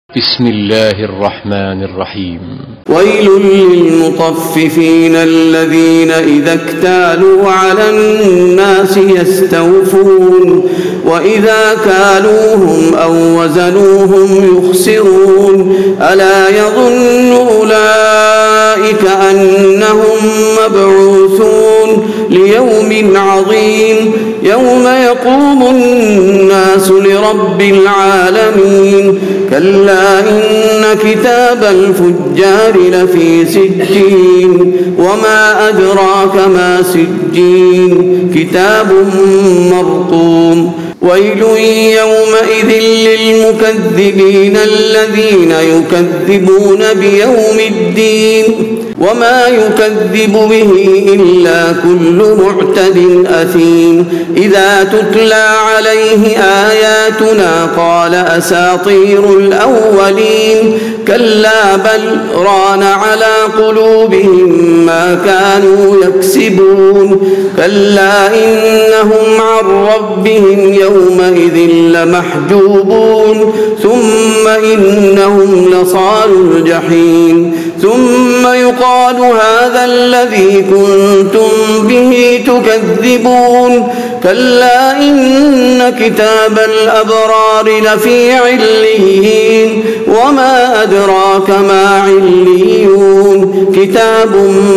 بسم الله الرحمن الرحيم. ويل للمطففين الذين إذا اكتالوا على الناس يستوفون وإذا كالوهم أو وزنوهم يخسرون ألا يظن أولئك أنهم مبعوثون ليوم عظيم يوم يقوم الناس لرب العالمين كلا إن كتاب الفجار لفي سجين وما أدراك ما سجين كتاب مرقوم ويل يومئذ للمكذبين الذين يكذبون بيوم الدين وما يكذب به إلا كل معتد أثيم إذا تتلى عليه آياتنا قال أساطير الأولين كلا بل ران على قلوبهم ما كانوا يكسبون كلا إنهم عن ربهم يومئذ لمحجوبون ثم إنهم لصالوا الجحيم ثم يقال هذا الذي كنتم به تكذبون كلا إن كتاب الأبرار لفي عليين وما أدراك ما عليون كتاب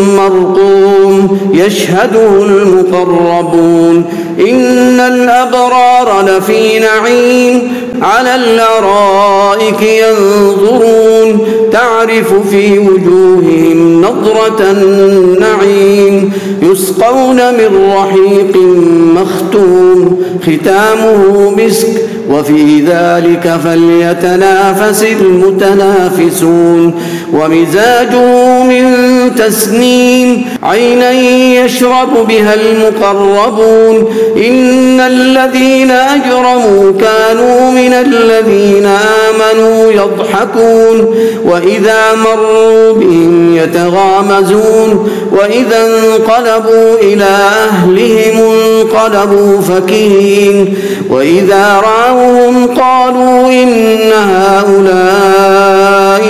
مرقوم يشهده المقربون إن الأبرار لفي نعيم على الأرائك ينظرون تعرف في وجوههم نضرة النعيم يسقون من رحيق مختوم ختامه مسك وفي ذلك فليتنافس المتنافسون ومزاجه من تسنيم عينا يشرب بها المقربون إن الذين أجرموا كانوا من الذين آمنوا يضحكون وإذا مروا بهم يتغامزون وإذا انقلبوا إلى أهلهم انقلبوا فكهين وإذا رأوهم قالوا إن هؤلاء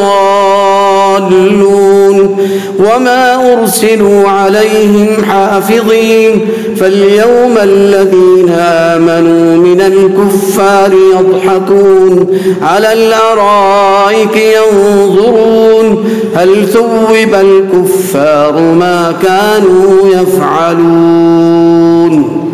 لضالون وما أرسلوا عليهم حافظين فاليوم الذين آمنوا من الكفار يضحكون على الأرائك ينظرون هل ثوب الكفار ما كانوا يفعلون.